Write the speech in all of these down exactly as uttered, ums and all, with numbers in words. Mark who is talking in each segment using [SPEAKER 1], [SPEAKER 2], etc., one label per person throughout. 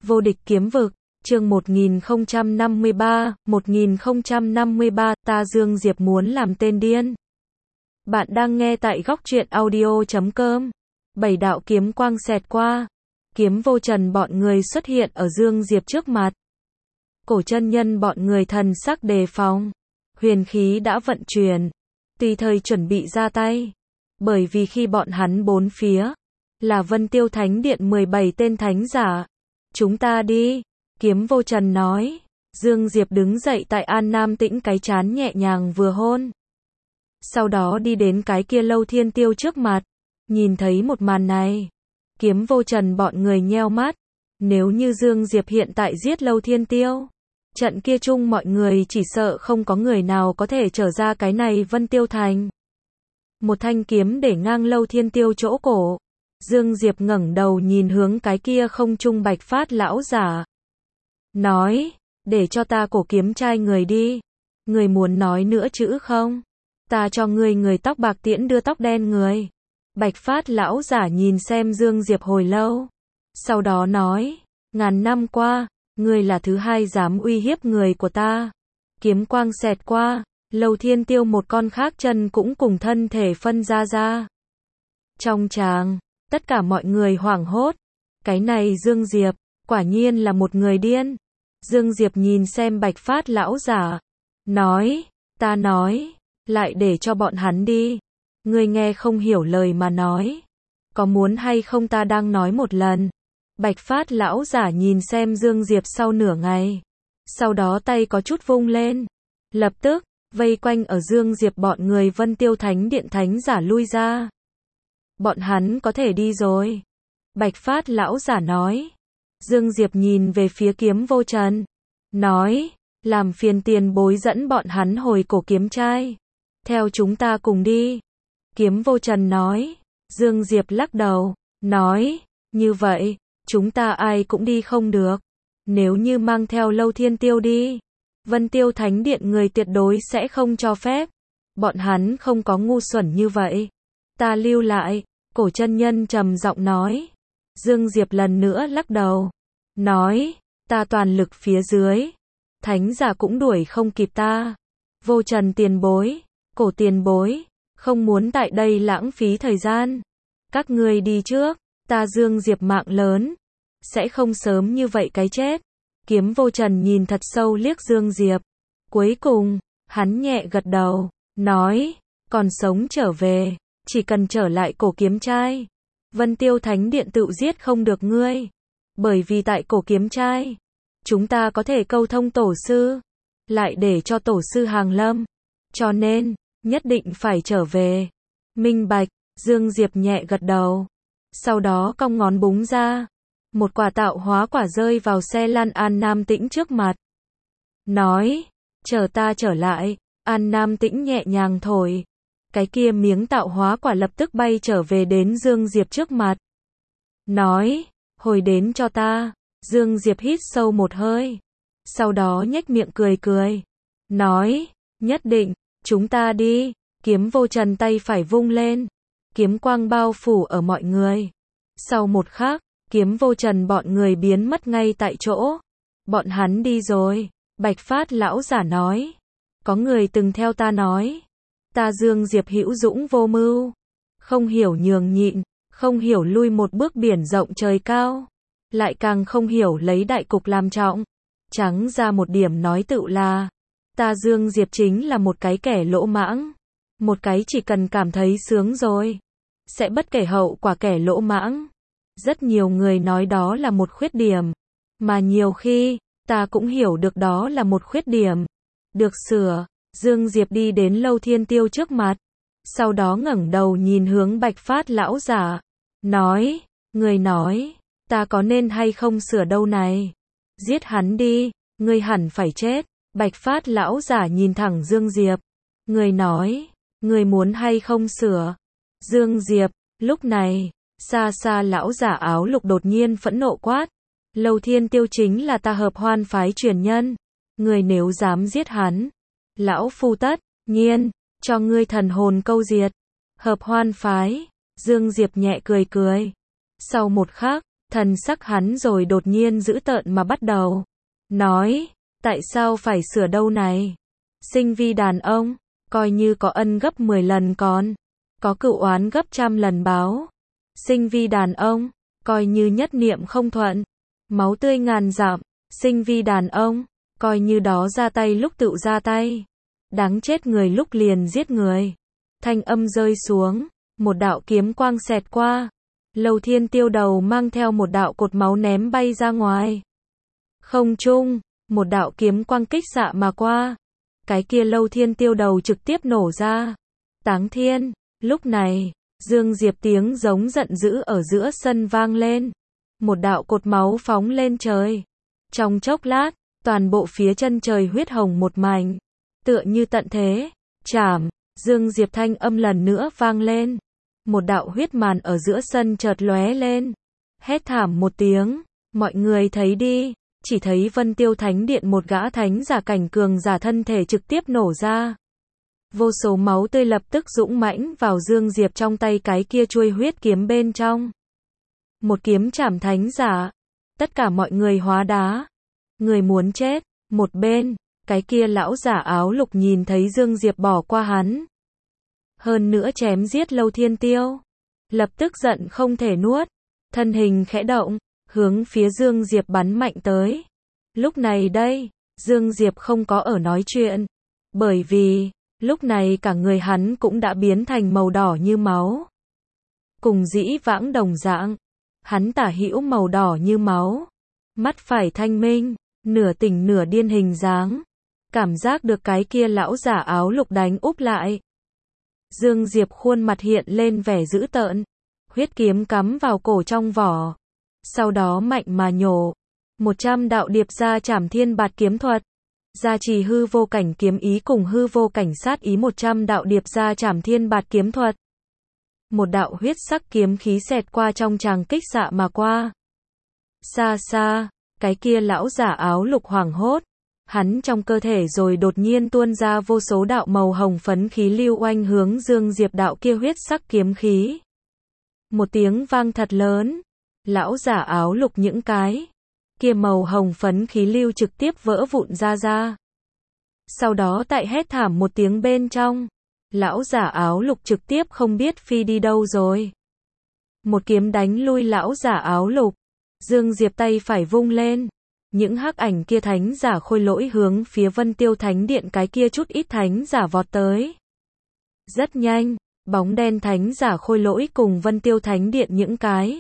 [SPEAKER 1] Vô địch kiếm vực, chương một nghìn không trăm năm mươi ba, một nghìn không trăm năm mươi ba, ta Dương Diệp muốn làm tên điên. Bạn đang nghe tại góc truyện audio chấm com. Bảy đạo kiếm quang xẹt qua. Kiếm vô trần bọn người xuất hiện ở Dương Diệp trước mặt. Cổ chân nhân bọn người thần sắc đề phòng. Huyền khí đã vận chuyển. Tùy thời chuẩn bị ra tay. Bởi vì khi bọn hắn bốn phía là Vân Tiêu Thánh Điện mười bảy tên thánh giả. Chúng ta đi. Kiếm vô trần nói. Dương Diệp đứng dậy tại An Nam Tĩnh cái chán nhẹ nhàng vừa hôn. Sau đó đi đến cái kia Lâu Thiên Tiêu trước mặt. Nhìn thấy một màn này. Kiếm vô trần bọn người nheo mắt. Nếu như Dương Diệp hiện tại giết Lâu Thiên Tiêu. Trận kia chung mọi người chỉ sợ không có người nào có thể trở ra cái này Vân Tiêu Thành. Một thanh kiếm để ngang Lâu Thiên Tiêu chỗ cổ. Dương Diệp ngẩng đầu nhìn hướng cái kia không trung bạch phát lão giả. Nói, để cho ta cổ kiếm trai người đi. Người muốn nói nữa chữ không? Ta cho người người tóc bạc tiễn đưa tóc đen người. Bạch phát lão giả nhìn xem Dương Diệp hồi lâu. Sau đó nói, ngàn năm qua, người là thứ hai dám uy hiếp người của ta. Kiếm quang xẹt qua, Lâu Thiên Tiêu một con khác chân cũng cùng thân thể phân ra ra. Trong tràng, tất cả mọi người hoảng hốt. Cái này Dương Diệp, quả nhiên là một người điên. Dương Diệp nhìn xem bạch phát lão giả. Nói, ta nói, lại để cho bọn hắn đi. Ngươi nghe không hiểu lời mà nói. Có muốn hay không ta đang nói một lần. Bạch phát lão giả nhìn xem Dương Diệp sau nửa ngày. Sau đó tay có chút vung lên. Lập tức, vây quanh ở Dương Diệp bọn người Vân Tiêu Thánh Điện thánh giả lui ra. Bọn hắn có thể đi rồi. Bạch phát lão giả nói. Dương Diệp nhìn về phía kiếm vô trần. Nói, làm phiền tiền bối dẫn bọn hắn hồi cổ kiếm trai. Theo chúng ta cùng đi. Kiếm vô trần nói. Dương Diệp lắc đầu. Nói, như vậy, chúng ta ai cũng đi không được. Nếu như mang theo Lâu Thiên Tiêu đi. Vân Tiêu Thánh Điện người tuyệt đối sẽ không cho phép. Bọn hắn không có ngu xuẩn như vậy. Ta lưu lại. Cổ chân nhân trầm giọng nói. Dương Diệp lần nữa lắc đầu. Nói, ta toàn lực phía dưới. Thánh giả cũng đuổi không kịp ta. Vô trần tiền bối, cổ tiền bối, không muốn tại đây lãng phí thời gian. Các ngươi đi trước, ta Dương Diệp mạng lớn. Sẽ không sớm như vậy cái chết. Kiếm vô trần nhìn thật sâu liếc Dương Diệp. Cuối cùng, hắn nhẹ gật đầu, nói, còn sống trở về. Chỉ cần trở lại cổ kiếm trai. Vân Tiêu Thánh Điện tự giết không được ngươi. Bởi vì tại cổ kiếm trai. Chúng ta có thể câu thông tổ sư. Lại để cho tổ sư hàng lâm. Cho nên, nhất định phải trở về. Minh bạch, Dương Diệp nhẹ gật đầu. Sau đó cong ngón búng ra. Một quả tạo hóa quả rơi vào xe lăn An Nam Tĩnh trước mặt. Nói, chờ ta trở lại. An Nam Tĩnh nhẹ nhàng thổi. Cái kia miếng tạo hóa quả lập tức bay trở về đến Dương Diệp trước mặt. Nói, hồi đến cho ta. Dương Diệp hít sâu một hơi. Sau đó nhếch miệng cười cười. Nói, nhất định, chúng ta đi. Kiếm vô trần tay phải vung lên. Kiếm quang bao phủ ở mọi người. Sau một khắc, kiếm vô trần bọn người biến mất ngay tại chỗ. Bọn hắn đi rồi. Bạch phát lão giả nói. Có người từng theo ta nói. Ta Dương Diệp hữu dũng vô mưu. Không hiểu nhường nhịn. Không hiểu lui một bước biển rộng trời cao. Lại càng không hiểu lấy đại cục làm trọng. Trắng ra một điểm nói tự là. Ta Dương Diệp chính là một cái kẻ lỗ mãng. Một cái chỉ cần cảm thấy sướng rồi. Sẽ bất kể hậu quả kẻ lỗ mãng. Rất nhiều người nói đó là một khuyết điểm. Mà nhiều khi, ta cũng hiểu được đó là một khuyết điểm. Được sửa. Dương Diệp đi đến Lâu Thiên Tiêu trước mặt. Sau đó ngẩng đầu nhìn hướng bạch phát lão giả. Nói, người nói, ta có nên hay không sửa đâu này. Giết hắn đi, ngươi hẳn phải chết. Bạch phát lão giả nhìn thẳng Dương Diệp. Người nói, người muốn hay không sửa. Dương Diệp, lúc này, xa xa lão giả áo lục đột nhiên phẫn nộ quát. Lâu Thiên Tiêu chính là ta Hợp Hoan phái truyền nhân. Người nếu dám giết hắn. Lão phu tất nhiên, cho ngươi thần hồn câu diệt. Hợp Hoan phái. Dương Diệp nhẹ cười cười. Sau một khắc, Thần sắc hắn rồi đột nhiên dữ tợn mà bắt đầu. Nói, tại sao phải sửa đâu này? Sinh vi đàn ông, coi như có ân gấp mười lần còn, có cựu oán gấp trăm lần báo. Sinh vi đàn ông, coi như nhất niệm không thuận, máu tươi ngàn dặm. Sinh vi đàn ông, coi như đó ra tay lúc tự ra tay. Đáng chết người lúc liền giết người. Thanh âm rơi xuống, một đạo kiếm quang xẹt qua. Lâu Thiên Tiêu đầu mang theo một đạo cột máu ném bay ra ngoài. Không trung, một đạo kiếm quang kích xạ mà qua. Cái kia Lâu Thiên Tiêu đầu trực tiếp nổ ra. Táng thiên, lúc này, Dương Diệp tiếng giống giận dữ ở giữa sân vang lên. Một đạo cột máu phóng lên trời. Trong chốc lát, toàn bộ phía chân trời huyết hồng một mảnh. Tựa như tận thế, chảm, Dương Diệp thanh âm lần nữa vang lên. Một đạo huyết màn ở giữa sân chợt lóe lên. Hét thảm một tiếng, mọi người thấy đi, chỉ thấy Vân Tiêu Thánh Điện một gã thánh giả cảnh cường giả thân thể trực tiếp nổ ra. Vô số máu tươi lập tức dũng mãnh vào Dương Diệp trong tay cái kia chuôi huyết kiếm bên trong. Một kiếm chảm thánh giả. Tất cả mọi người hóa đá. Người muốn chết. Một bên, cái kia lão giả áo lục nhìn thấy Dương Diệp bỏ qua hắn. Hơn nữa chém giết Lâu Thiên Tiêu. Lập tức giận không thể nuốt. Thân hình khẽ động, hướng phía Dương Diệp bắn mạnh tới. Lúc này đây, Dương Diệp không có ở nói chuyện. Bởi vì, lúc này cả người hắn cũng đã biến thành màu đỏ như máu. Cùng dĩ vãng đồng dạng, hắn tả hữu màu đỏ như máu. Mắt phải thanh minh, nửa tỉnh nửa điên hình dáng. Cảm giác được cái kia lão giả áo lục đánh úp lại. Dương Diệp khuôn mặt hiện lên vẻ dữ tợn. Huyết kiếm cắm vào cổ trong vỏ. Sau đó mạnh mà nhổ. Một trăm đạo điệp ra trảm thiên bạt kiếm thuật. Gia trì hư vô cảnh kiếm ý cùng hư vô cảnh sát ý một trăm đạo điệp ra trảm thiên bạt kiếm thuật. Một đạo huyết sắc kiếm khí xẹt qua trong tràng kích xạ mà qua. Xa xa, cái kia lão giả áo lục hoảng hốt. Hắn trong cơ thể rồi đột nhiên tuôn ra vô số đạo màu hồng phấn khí lưu oanh hướng Dương Diệp đạo kia huyết sắc kiếm khí. Một tiếng vang thật lớn. Lão giả áo lục những cái kia màu hồng phấn khí lưu trực tiếp vỡ vụn ra ra. Sau đó tại hét thảm một tiếng bên trong, lão giả áo lục trực tiếp không biết phi đi đâu rồi. Một kiếm đánh lui lão giả áo lục. Dương Diệp tay phải vung lên. Những hắc ảnh kia thánh giả khôi lỗi hướng phía Vân Tiêu Thánh Điện cái kia chút ít thánh giả vọt tới. Rất nhanh, bóng đen thánh giả khôi lỗi cùng Vân Tiêu Thánh Điện những cái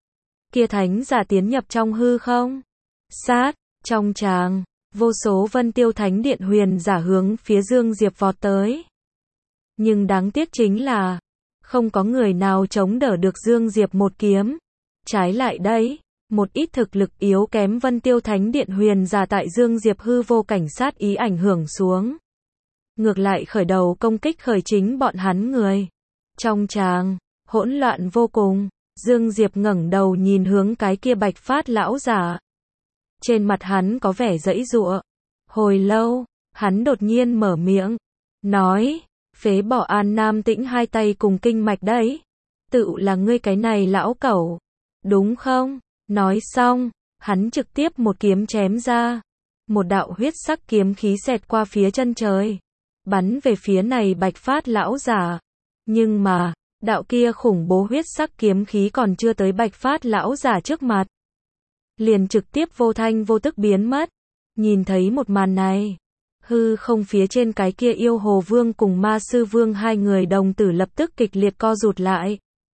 [SPEAKER 1] kia thánh giả tiến nhập trong hư không. Sát, trong tràng, vô số Vân Tiêu Thánh Điện huyền giả hướng phía Dương Diệp vọt tới. Nhưng đáng tiếc chính là, không có người nào chống đỡ được Dương Diệp một kiếm. Trái lại đấy, một ít thực lực yếu kém Vân Tiêu Thánh Điện huyền giả tại Dương Diệp hư vô cảnh sát ý ảnh hưởng xuống. Ngược lại khởi đầu công kích khởi chính bọn hắn người. Trong tràng, hỗn loạn vô cùng, Dương Diệp ngẩng đầu nhìn hướng cái kia bạch phát lão giả. Trên mặt hắn có vẻ giãy giụa. Hồi lâu, hắn đột nhiên mở miệng, nói, phế bỏ An Nam Tĩnh hai tay cùng kinh mạch đấy. Tự là ngươi cái này lão cẩu, đúng không? Nói xong, hắn trực tiếp một kiếm chém ra. Một đạo huyết sắc kiếm khí xẹt qua phía chân trời, bắn về phía này bạch phát lão giả. Nhưng mà, đạo kia khủng bố huyết sắc kiếm khí còn chưa tới bạch phát lão giả trước mặt. Liền trực tiếp vô thanh vô tức biến mất. Nhìn thấy một màn này, hư không phía trên cái kia yêu hồ vương cùng ma sư vương hai người đồng tử lập tức kịch liệt co rụt lại.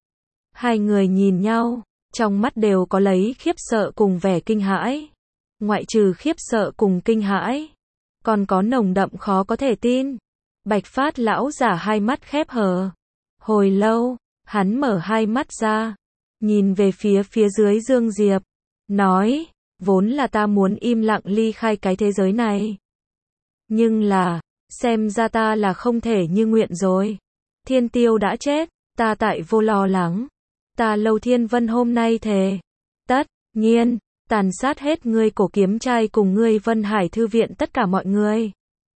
[SPEAKER 1] Hai người nhìn nhau, trong mắt đều có lấy khiếp sợ cùng vẻ kinh hãi. Ngoại trừ khiếp sợ cùng kinh hãi, còn có nồng đậm khó có thể tin. Bạch phát lão giả hai mắt khép hờ. Hồi lâu, hắn mở hai mắt ra, nhìn về phía phía dưới Dương Diệp, nói, vốn là ta muốn im lặng ly khai cái thế giới này. Nhưng là, xem ra ta là không thể như nguyện rồi. Thiên Tiêu đã chết, ta tại vô lo lắng. Ta Lâu Thiên Vân hôm nay thề, tất nhiên, tàn sát hết ngươi Cổ Kiếm Trai cùng ngươi Vân Hải Thư Viện tất cả mọi người.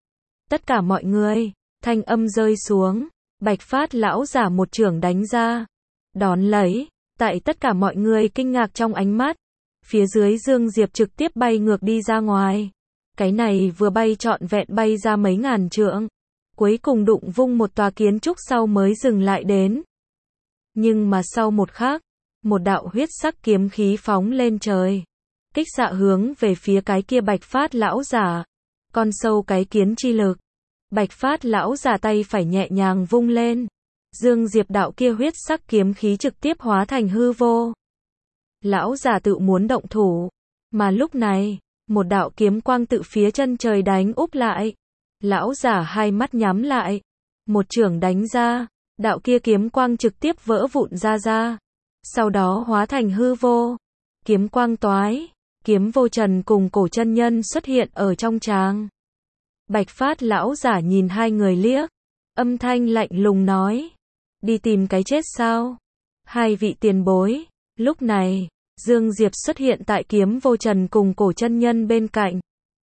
[SPEAKER 1] Tất cả mọi người, thanh âm rơi xuống, bạch phát lão giả một chưởng đánh ra. Đón lấy, Tại tất cả mọi người kinh ngạc trong ánh mắt, phía dưới Dương Diệp trực tiếp bay ngược đi ra ngoài. Cái này vừa bay trọn vẹn bay ra mấy ngàn trượng, cuối cùng đụng vung một tòa kiến trúc sau mới dừng lại đến. Nhưng mà sau một khắc, một đạo huyết sắc kiếm khí phóng lên trời, kích xạ hướng về phía cái kia Bạch Phát lão giả. Con sâu cái kiến chi lực. Bạch Phát lão giả tay phải nhẹ nhàng vung lên. Dương Diệp đạo kia huyết sắc kiếm khí trực tiếp hóa thành hư vô. Lão giả tự muốn động thủ, mà lúc này, một đạo kiếm quang tự phía chân trời đánh úp lại. Lão giả hai mắt nhắm lại, một chưởng đánh ra, đạo kia kiếm quang trực tiếp vỡ vụn ra ra, sau đó hóa thành hư vô. Kiếm quang toái, Kiếm Vô Trần cùng Cổ Chân Nhân xuất hiện ở trong tràng. Bạch Phát lão giả nhìn hai người liếc, âm thanh lạnh lùng nói: "Đi tìm cái chết sao?" Hai vị tiền bối. Lúc này, Dương Diệp xuất hiện tại Kiếm Vô Trần cùng Cổ Chân Nhân bên cạnh.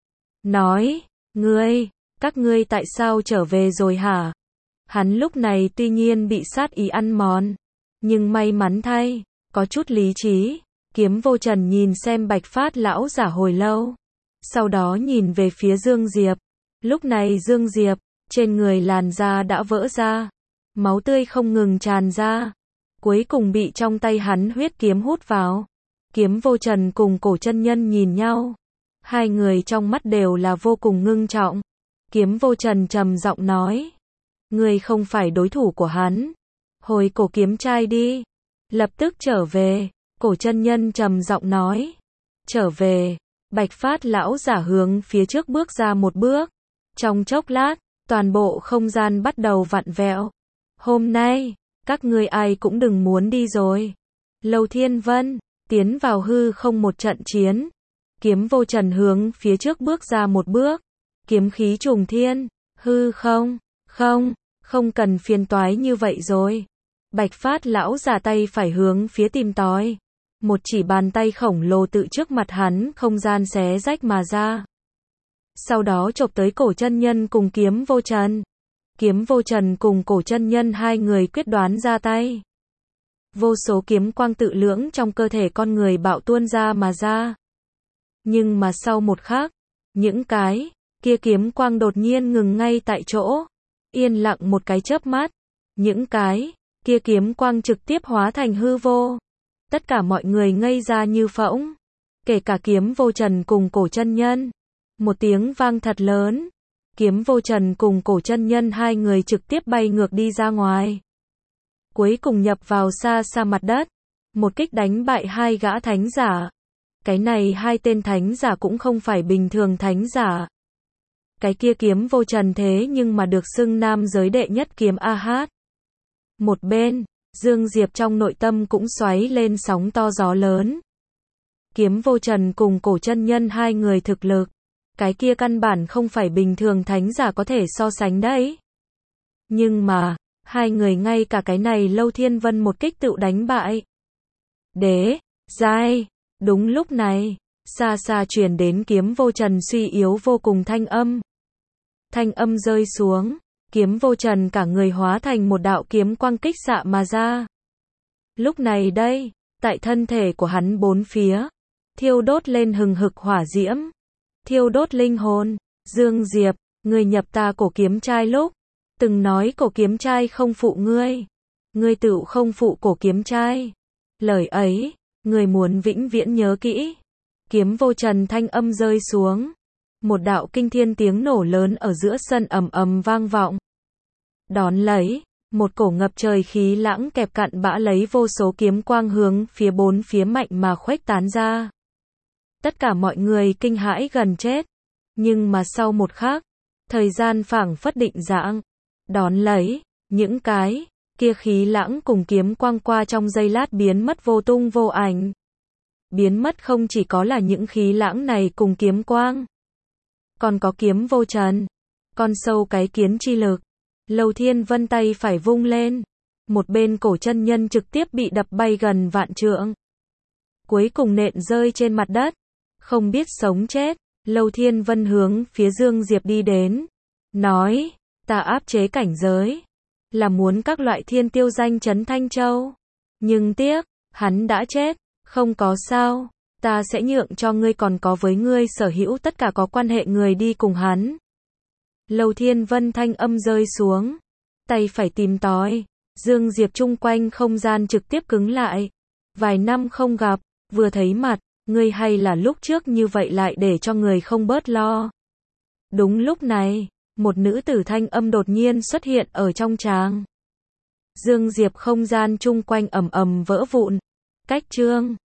[SPEAKER 1] Nói: "Ngươi, các ngươi tại sao trở về rồi hả?" Hắn lúc này tuy nhiên bị sát ý ăn mòn, nhưng may mắn thay, có chút lý trí. Kiếm Vô Trần nhìn xem Bạch Phát lão giả hồi lâu, sau đó nhìn về phía Dương Diệp. Lúc này Dương Diệp, trên người làn da đã vỡ ra, máu tươi không ngừng tràn ra, cuối cùng bị trong tay hắn huyết kiếm hút vào. Kiếm Vô Trần cùng Cổ Chân Nhân nhìn nhau, hai người trong mắt đều là vô cùng ngưng trọng. Kiếm Vô Trần trầm giọng nói: "Ngươi không phải đối thủ của hắn, hồi cổ kiếm trai đi." Lập tức trở về. Cổ Chân Nhân trầm giọng nói: "Trở về." Bạch Phát lão giả hướng phía trước bước ra một bước. Trong chốc lát, toàn bộ không gian bắt đầu vặn vẹo. "Hôm nay, các ngươi ai cũng đừng muốn đi rồi." Lâu Thiên Vân tiến vào hư không một trận chiến. Kiếm Vô Trần hướng phía trước bước ra một bước. Kiếm khí trùng thiên, hư không, không, không cần phiền toái như vậy rồi. Bạch Phát lão giả tay phải hướng phía tìm tòi. Một chỉ bàn tay khổng lồ tự trước mặt hắn không gian xé rách mà ra. Sau đó chộp tới Cổ Chân Nhân cùng Kiếm Vô Trần. Kiếm Vô Trần cùng Cổ Chân Nhân hai người quyết đoán ra tay. Vô số kiếm quang tự lưỡng trong cơ thể con người bạo tuôn ra mà ra. Nhưng mà sau một khắc, những cái kia kiếm quang đột nhiên ngừng ngay tại chỗ. Yên lặng một cái chớp mắt, những cái kia kiếm quang trực tiếp hóa thành hư vô. Tất cả mọi người ngây ra như phỗng, kể cả Kiếm Vô Trần cùng Cổ Chân Nhân. Một tiếng vang thật lớn, Kiếm Vô Trần cùng Cổ Chân Nhân hai người trực tiếp bay ngược đi ra ngoài. Cuối cùng nhập vào xa xa mặt đất, một kích đánh bại hai gã thánh giả. Cái này hai tên thánh giả cũng không phải bình thường thánh giả. Cái kia Kiếm Vô Trần thế nhưng mà được xưng nam giới đệ nhất kiếm A Hát. Một bên, Dương Diệp trong nội tâm cũng xoáy lên sóng to gió lớn. Kiếm Vô Trần cùng Cổ Chân Nhân hai người thực lực, cái kia căn bản không phải bình thường thánh giả có thể so sánh đấy. Nhưng mà, hai người ngay cả cái này Lâu Thiên Vân một kích tự đánh bại. Đế, giai. Đúng lúc này, xa xa truyền đến Kiếm Vô Trần suy yếu vô cùng thanh âm. Thanh âm rơi xuống, Kiếm Vô Trần cả người hóa thành một đạo kiếm quang kích xạ mà ra. Lúc này đây, tại thân thể của hắn bốn phía, thiêu đốt lên hừng hực hỏa diễm, thiêu đốt linh hồn. Dương Diệp, ngươi nhập ta cổ kiếm trai lúc, từng nói cổ kiếm trai không phụ ngươi, ngươi tự không phụ cổ kiếm trai. Lời ấy, ngươi muốn vĩnh viễn nhớ kỹ. Kiếm Vô Trần thanh âm rơi xuống, một đạo kinh thiên tiếng nổ lớn ở giữa sân ầm ầm vang vọng. Đón lấy, một cổ ngập trời khí lãng kẹp cặn bã lấy vô số kiếm quang hướng phía bốn phía mạnh mà khuếch tán ra. Tất cả mọi người kinh hãi gần chết. Nhưng mà sau một khắc, thời gian phảng phất định dạng. Đón lấy, những cái kia khí lãng cùng kiếm quang qua trong giây lát biến mất vô tung vô ảnh. Biến mất không chỉ có là những khí lãng này cùng kiếm quang, còn có Kiếm Vô Trần, con sâu cái kiến chi lực. Lâu Thiên Vân tay phải vung lên, một bên Cổ Chân Nhân trực tiếp bị đập bay gần vạn trượng, cuối cùng nện rơi trên mặt đất, không biết sống chết. Lâu Thiên Vân hướng phía Dương Diệp đi đến, nói: "Ta áp chế cảnh giới, là muốn các loại thiên tiêu danh chấn Thanh Châu. Nhưng tiếc, Hắn đã chết. Không có sao. Ta sẽ nhượng cho ngươi còn có với ngươi sở hữu tất cả có quan hệ người đi cùng hắn. Lầu Thiên Vân thanh âm rơi xuống. Tay phải tìm tòi. Dương Diệp chung quanh không gian trực tiếp cứng lại. Vài năm không gặp, vừa thấy mặt, ngươi hay là lúc trước như vậy lại để cho người không bớt lo. Đúng lúc này, một nữ tử thanh âm đột nhiên xuất hiện ở trong tràng. Dương Diệp không gian chung quanh ầm ầm vỡ vụn. Cách chương